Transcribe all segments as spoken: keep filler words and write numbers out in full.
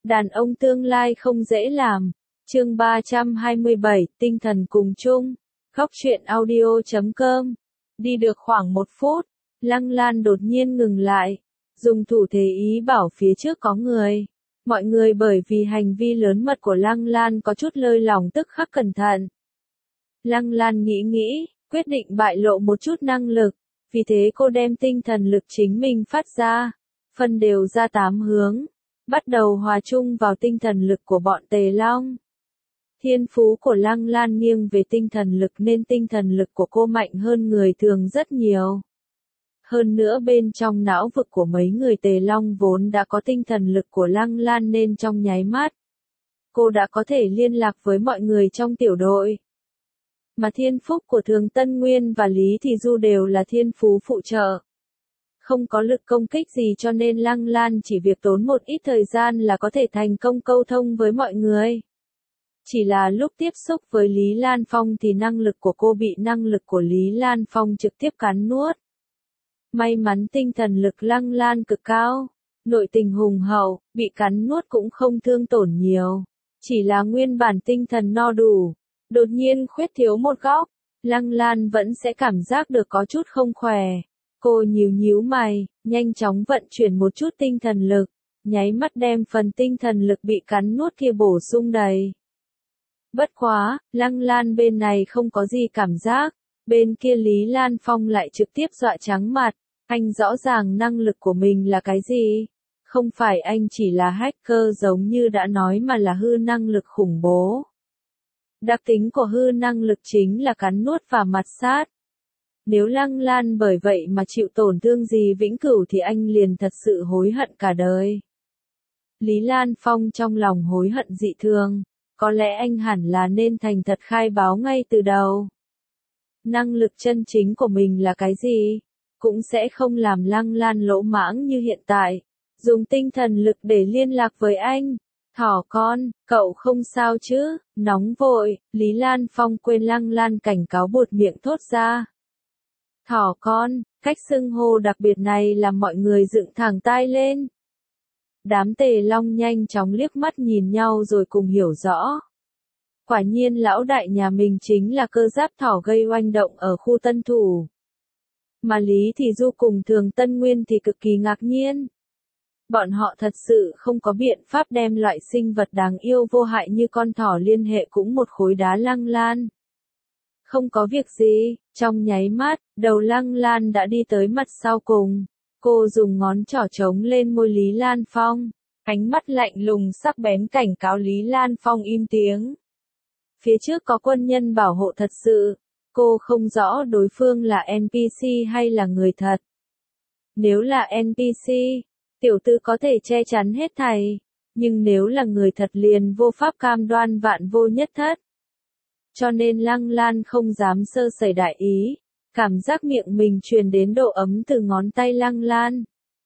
Đàn ông tương lai không dễ làm. Chương ba trăm hai mươi bảy, tinh thần cùng chung. Góc truyện audio chấm com. Đi được khoảng một phút, Lăng Lan đột nhiên ngừng lại, dùng thủ thế ý bảo phía trước có người. Mọi người bởi vì hành vi lớn mật của Lăng Lan có chút lơi lỏng tức khắc cẩn thận. Lăng Lan nghĩ nghĩ, quyết định bại lộ một chút năng lực, vì thế cô đem tinh thần lực chính mình phát ra, phân đều ra tám hướng, bắt đầu hòa chung vào tinh thần lực của bọn Tề Long. Thiên phú của Lăng Lan nghiêng về tinh thần lực nên tinh thần lực của cô mạnh hơn người thường rất nhiều. Hơn nữa bên trong não vực của mấy người Tề Long vốn đã có tinh thần lực của Lăng Lan nên trong nháy mắt, cô đã có thể liên lạc với mọi người trong tiểu đội. Mà thiên phúc của Thường Tân Nguyên và Lý Thị Du đều là thiên phú phụ trợ. Không có lực công kích gì cho nên Lăng Lan chỉ việc tốn một ít thời gian là có thể thành công câu thông với mọi người. Chỉ là lúc tiếp xúc với Lý Lan Phong thì năng lực của cô bị năng lực của Lý Lan Phong trực tiếp cắn nuốt. May mắn tinh thần lực Lăng Lan cực cao, nội tình hùng hậu, bị cắn nuốt cũng không thương tổn nhiều. Chỉ là nguyên bản tinh thần no đủ, đột nhiên khuyết thiếu một góc, Lăng Lan vẫn sẽ cảm giác được có chút không khỏe. Cô nhíu nhíu mày, nhanh chóng vận chuyển một chút tinh thần lực, nháy mắt đem phần tinh thần lực bị cắn nuốt kia bổ sung đầy. Bất quá, Lăng Lan bên này không có gì cảm giác, bên kia Lý Lan Phong lại trực tiếp dọa trắng mặt, anh rõ ràng năng lực của mình là cái gì? Không phải anh chỉ là hacker giống như đã nói mà là hư năng lực khủng bố. Đặc tính của hư năng lực chính là cắn nuốt và mặt sát. Nếu Lăng Lan bởi vậy mà chịu tổn thương gì vĩnh cửu thì anh liền thật sự hối hận cả đời. Lý Lan Phong trong lòng hối hận dị thường, có lẽ anh hẳn là nên thành thật khai báo ngay từ đầu. Năng lực chân chính của mình là cái gì? Cũng sẽ không làm Lăng Lan lỗ mãng như hiện tại, dùng tinh thần lực để liên lạc với anh. Thỏ con, cậu không sao chứ? Nóng vội, Lý Lan Phong quên Lăng Lan cảnh cáo buột miệng thốt ra. Thỏ con, cách xưng hô đặc biệt này làm mọi người dựng thẳng tai lên. Đám Tề Long nhanh chóng liếc mắt nhìn nhau rồi cùng hiểu rõ. Quả nhiên lão đại nhà mình chính là cơ giáp thỏ gây oanh động ở khu Tân Thủ. Mà Lý Thị Du cùng Thường Tân Nguyên thì cực kỳ ngạc nhiên. Bọn họ thật sự không có biện pháp đem loại sinh vật đáng yêu vô hại như con thỏ liên hệ cũng một khối đá Lăng Lan. Không có việc gì, trong nháy mắt, đầu Lăng Lan đã đi tới mặt sau cùng. Cô dùng ngón trỏ trống lên môi Lý Lan Phong, ánh mắt lạnh lùng sắc bén cảnh cáo Lý Lan Phong im tiếng. Phía trước có quân nhân bảo hộ thật sự, cô không rõ đối phương là en pê xê hay là người thật. Nếu là en pê xê, tiểu tư có thể che chắn hết thảy, nhưng nếu là người thật liền vô pháp cam đoan vạn vô nhất thất. Cho nên Lăng Lan không dám sơ sẩy đại ý, cảm giác miệng mình truyền đến độ ấm từ ngón tay Lăng Lan.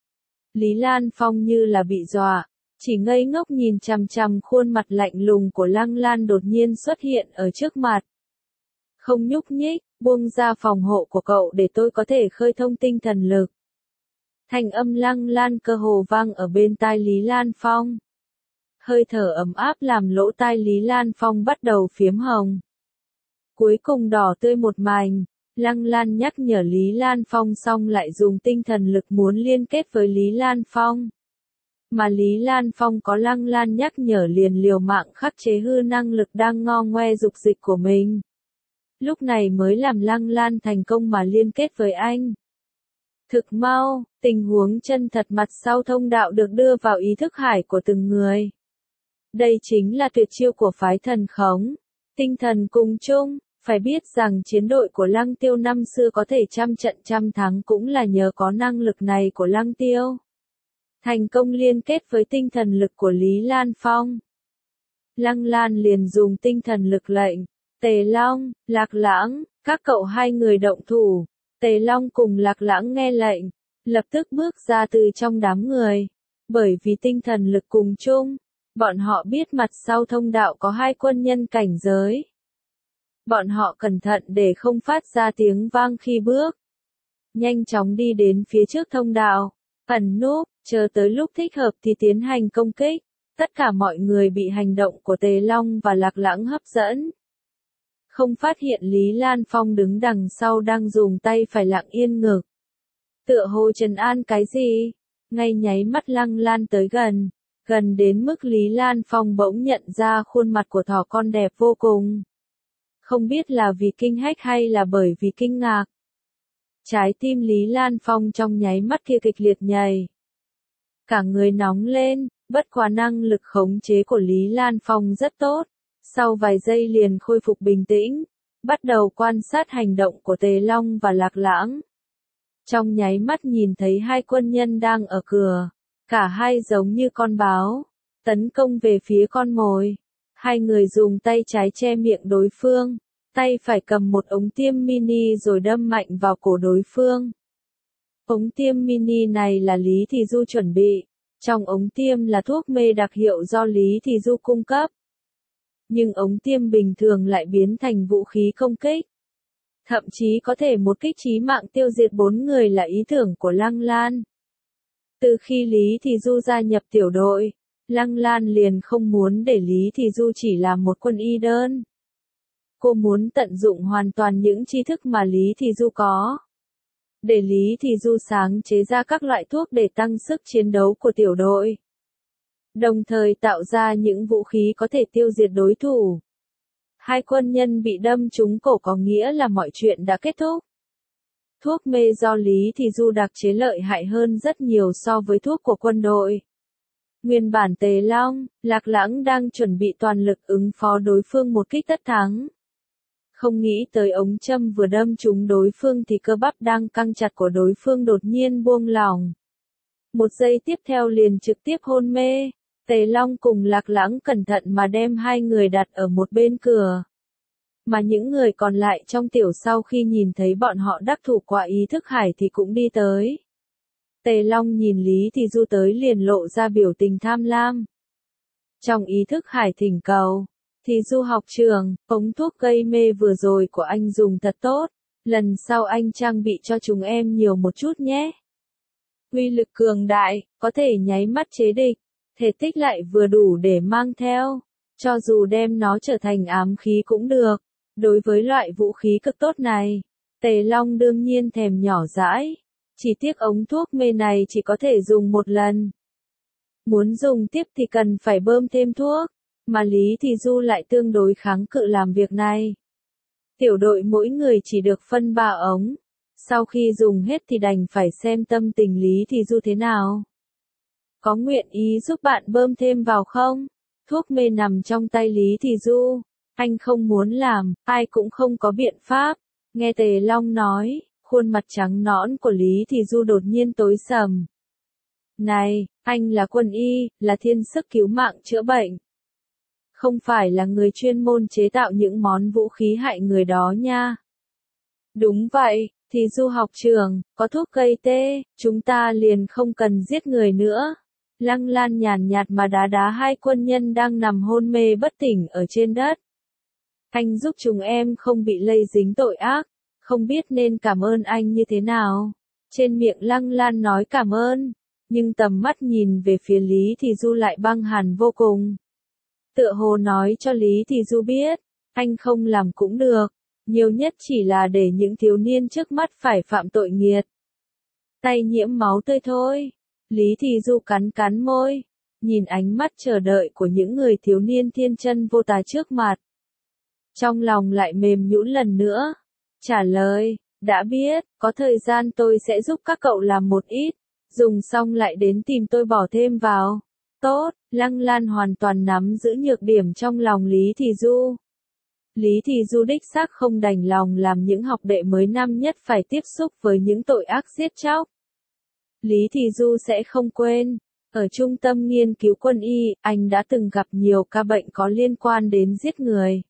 Lý Lan Phong như là bị dọa, chỉ ngây ngốc nhìn chằm chằm khuôn mặt lạnh lùng của Lăng Lan đột nhiên xuất hiện ở trước mặt. Không nhúc nhích, buông ra phòng hộ của cậu để tôi có thể khơi thông tinh thần lực. Thanh âm Lăng Lan cơ hồ vang ở bên tai Lý Lan Phong. Hơi thở ấm áp làm lỗ tai Lý Lan Phong bắt đầu phiếm hồng. Cuối cùng đỏ tươi một mảnh, Lăng Lan nhắc nhở Lý Lan Phong xong lại dùng tinh thần lực muốn liên kết với Lý Lan Phong. Mà Lý Lan Phong có Lăng Lan nhắc nhở liền liều mạng khắc chế hư năng lực đang ngo ngoe dục dịch của mình. Lúc này mới làm Lăng Lan thành công mà liên kết với anh. Thực mau, tình huống chân thật mặt sau thông đạo được đưa vào ý thức hải của từng người. Đây chính là tuyệt chiêu của phái thần khống, tinh thần cùng chung. Phải biết rằng chiến đội của Lăng Tiêu năm xưa có thể trăm trận trăm thắng cũng là nhờ có năng lực này của Lăng Tiêu. Thành công liên kết với tinh thần lực của Lý Lan Phong. Lăng Lan liền dùng tinh thần lực lệnh, Tề Long, Lạc Lãng, các cậu hai người động thủ. Tề Long cùng Lạc Lãng nghe lệnh, lập tức bước ra từ trong đám người. Bởi vì tinh thần lực cùng chung, bọn họ biết mặt sau thông đạo có hai quân nhân cảnh giới. Bọn họ cẩn thận để không phát ra tiếng vang khi bước. Nhanh chóng đi đến phía trước thông đạo, ẩn núp, chờ tới lúc thích hợp thì tiến hành công kích. Tất cả mọi người bị hành động của Tề Long và Lạc Lãng hấp dẫn. Không phát hiện Lý Lan Phong đứng đằng sau đang dùng tay phải lặng yên ngực. Tựa hồ trấn an cái gì? Ngay nháy mắt Lăng Lan tới gần. Gần đến mức Lý Lan Phong bỗng nhận ra khuôn mặt của thỏ con đẹp vô cùng. Không biết là vì kinh hách hay là bởi vì kinh ngạc. Trái tim Lý Lan Phong trong nháy mắt kia kịch liệt nhảy. Cả người nóng lên, bất quá năng lực khống chế của Lý Lan Phong rất tốt. Sau vài giây liền khôi phục bình tĩnh, bắt đầu quan sát hành động của Tề Long và Lạc Lãng. Trong nháy mắt nhìn thấy hai quân nhân đang ở cửa, cả hai giống như con báo, tấn công về phía con mồi. Hai người dùng tay trái che miệng đối phương, tay phải cầm một ống tiêm mini rồi đâm mạnh vào cổ đối phương. Ống tiêm mini này là Lý Thị Du chuẩn bị, trong ống tiêm là thuốc mê đặc hiệu do Lý Thị Du cung cấp. Nhưng ống tiêm bình thường lại biến thành vũ khí công kích. Thậm chí có thể một kích chí mạng tiêu diệt bốn người là ý tưởng của Lăng Lan. Từ khi Lý Thị Du gia nhập tiểu đội, Lăng Lan liền không muốn để Lý Thị Du chỉ là một quân y đơn. Cô muốn tận dụng hoàn toàn những tri thức mà Lý Thị Du có. Để Lý Thị Du sáng chế ra các loại thuốc để tăng sức chiến đấu của tiểu đội. Đồng thời tạo ra những vũ khí có thể tiêu diệt đối thủ. Hai quân nhân bị đâm trúng cổ có nghĩa là mọi chuyện đã kết thúc. Thuốc mê do Lý Thị Du đặc chế lợi hại hơn rất nhiều so với thuốc của quân đội. Nguyên bản Tề Long, Lạc Lãng đang chuẩn bị toàn lực ứng phó đối phương một kích tất thắng. Không nghĩ tới ống châm vừa đâm trúng đối phương thì cơ bắp đang căng chặt của đối phương đột nhiên buông lỏng. Một giây tiếp theo liền trực tiếp hôn mê. Tề Long cùng Lạc Lãng cẩn thận mà đem hai người đặt ở một bên cửa. Mà những người còn lại trong tiểu sau khi nhìn thấy bọn họ đắc thủ qua ý thức hải thì cũng đi tới. Tề Long nhìn Lý Thị Du tới liền lộ ra biểu tình tham lam. Trong ý thức hải thỉnh cầu, Thị Du học trường, ống thuốc gây mê vừa rồi của anh dùng thật tốt, lần sau anh trang bị cho chúng em nhiều một chút nhé. Uy lực cường đại, có thể nháy mắt chế địch, thể tích lại vừa đủ để mang theo, cho dù đem nó trở thành ám khí cũng được. Đối với loại vũ khí cực tốt này, Tề Long đương nhiên thèm nhỏ dãi, chỉ tiếc ống thuốc mê này chỉ có thể dùng một lần. Muốn dùng tiếp thì cần phải bơm thêm thuốc, mà Lý Thị Du lại tương đối kháng cự làm việc này. Tiểu đội mỗi người chỉ được phân ba ống, sau khi dùng hết thì đành phải xem tâm tình Lý Thị Du thế nào. Có nguyện ý giúp bạn bơm thêm vào không? Thuốc mê nằm trong tay Lý Thị Du. Anh không muốn làm, ai cũng không có biện pháp. Nghe Tề Long nói, khuôn mặt trắng nõn của Lý Thị Du đột nhiên tối sầm. Này, anh là quân y, là thiên sức cứu mạng chữa bệnh. Không phải là người chuyên môn chế tạo những món vũ khí hại người đó nha. Đúng vậy, Thị Du học trường, có thuốc gây tê, chúng ta liền không cần giết người nữa. Lăng Lan nhàn nhạt mà đá đá hai quân nhân đang nằm hôn mê bất tỉnh ở trên đất. Anh giúp chúng em không bị lây dính tội ác, không biết nên cảm ơn anh như thế nào. Trên miệng Lăng Lan nói cảm ơn, nhưng tầm mắt nhìn về phía Lý Thị Du lại băng hàn vô cùng. Tựa hồ nói cho Lý Thị Du biết, anh không làm cũng được, nhiều nhất chỉ là để những thiếu niên trước mắt phải phạm tội nghiệt. Tay nhiễm máu tươi thôi. Lý Thị Du cắn cắn môi, nhìn ánh mắt chờ đợi của những người thiếu niên thiên chân vô tà trước mặt. Trong lòng lại mềm nhũn lần nữa. Trả lời, đã biết, có thời gian tôi sẽ giúp các cậu làm một ít, dùng xong lại đến tìm tôi bỏ thêm vào. Tốt, Lăng Lan hoàn toàn nắm giữ nhược điểm trong lòng Lý Thị Du. Lý Thị Du đích xác không đành lòng làm những học đệ mới năm nhất phải tiếp xúc với những tội ác giết chóc. Lý Thị Du sẽ không quên, ở trung tâm nghiên cứu quân y, anh đã từng gặp nhiều ca bệnh có liên quan đến giết người.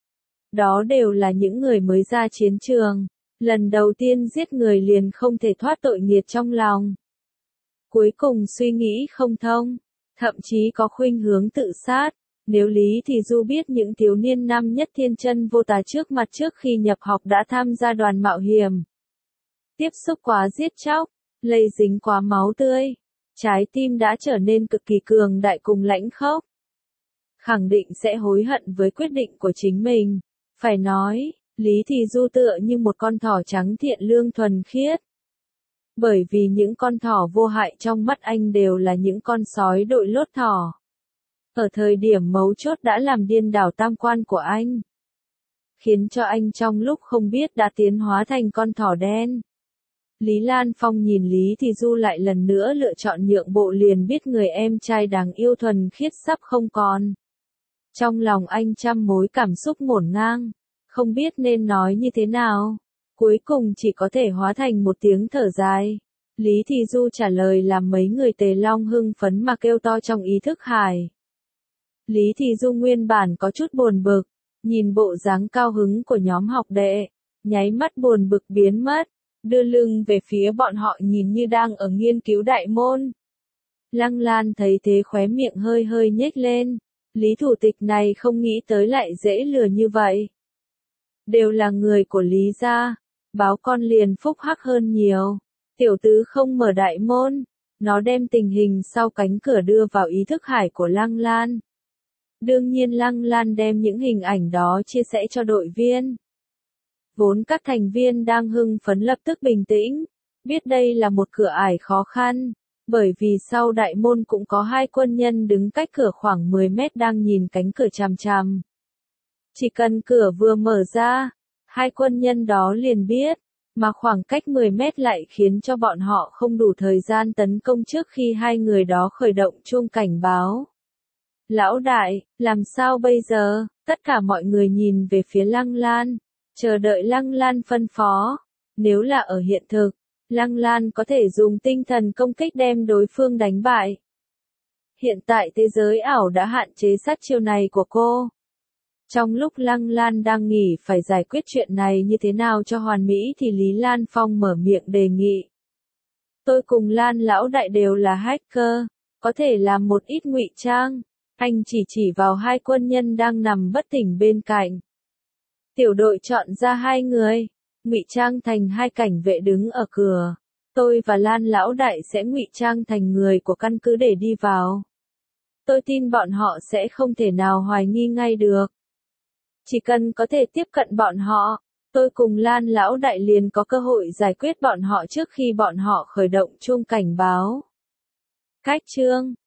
Đó đều là những người mới ra chiến trường, lần đầu tiên giết người liền không thể thoát tội nghiệt trong lòng. Cuối cùng suy nghĩ không thông, thậm chí có khuynh hướng tự sát. Nếu Lý Thị Du biết những thiếu niên năm nhất thiên chân vô tà trước mặt trước khi nhập học đã tham gia đoàn mạo hiểm, tiếp xúc quá giết chóc, lây dính quá máu tươi, Trái tim đã trở nên cực kỳ cường đại cùng lãnh khốc. Khẳng định sẽ hối hận với quyết định của chính mình. Phải nói, Lý Thì Du tựa như một con thỏ trắng thiện lương thuần khiết. Bởi vì những con thỏ vô hại trong mắt anh đều là những con sói đội lốt thỏ. Ở thời điểm mấu chốt đã làm điên đảo tam quan của anh. Khiến cho anh trong lúc không biết đã tiến hóa thành con thỏ đen. Lý Lan Phong nhìn Lý Thì Du lại lần nữa lựa chọn nhượng bộ liền biết người em trai đáng yêu thuần khiết sắp không còn. Trong lòng anh trăm mối cảm xúc ngổn ngang, không biết nên nói như thế nào. Cuối cùng chỉ có thể hóa thành một tiếng thở dài. Lý Thì Du trả lời làm mấy người Tề Long hưng phấn mà kêu to trong ý thức hải. Lý Thì Du nguyên bản có chút buồn bực, nhìn bộ dáng cao hứng của nhóm học đệ, nháy mắt buồn bực biến mất, đưa lưng về phía bọn họ nhìn như đang ở nghiên cứu đại môn. Lăng Lan thấy thế khóe miệng hơi hơi nhếch lên, Lý thủ tịch này không nghĩ tới lại dễ lừa như vậy. Đều là người của Lý gia, báo con liền phúc hắc hơn nhiều. Tiểu tứ không mở đại môn, nó đem tình hình sau cánh cửa đưa vào ý thức hải của Lăng Lan. Đương nhiên Lăng Lan đem những hình ảnh đó chia sẻ cho đội viên. Vốn các thành viên đang hưng phấn lập tức bình tĩnh, biết đây là một cửa ải khó khăn, bởi vì sau đại môn cũng có hai quân nhân đứng cách cửa khoảng mười mét đang nhìn cánh cửa chằm chằm. Chỉ cần cửa vừa mở ra, hai quân nhân đó liền biết, mà khoảng cách mười mét lại khiến cho bọn họ không đủ thời gian tấn công trước khi hai người đó khởi động chuông cảnh báo. Lão đại, làm sao bây giờ? Tất cả mọi người nhìn về phía Lăng Lan, chờ đợi Lăng Lan phân phó. Nếu là ở hiện thực, Lăng Lan có thể dùng tinh thần công kích đem đối phương đánh bại. Hiện tại thế giới ảo đã hạn chế sát chiêu này của cô. Trong lúc Lăng Lan đang nghỉ phải giải quyết chuyện này như thế nào cho hoàn mỹ thì Lý Lan Phong mở miệng đề nghị. Tôi cùng Lan lão đại đều là hacker, có thể làm một ít ngụy trang. Anh chỉ chỉ vào hai quân nhân đang nằm bất tỉnh bên cạnh. Tiểu đội chọn ra hai người, ngụy trang thành hai cảnh vệ đứng ở cửa. Tôi và Lan lão đại sẽ ngụy trang thành người của căn cứ để đi vào. Tôi tin bọn họ sẽ không thể nào hoài nghi ngay được. Chỉ cần có thể tiếp cận bọn họ, tôi cùng Lan lão đại liền có cơ hội giải quyết bọn họ trước khi bọn họ khởi động chuông cảnh báo. Cách chương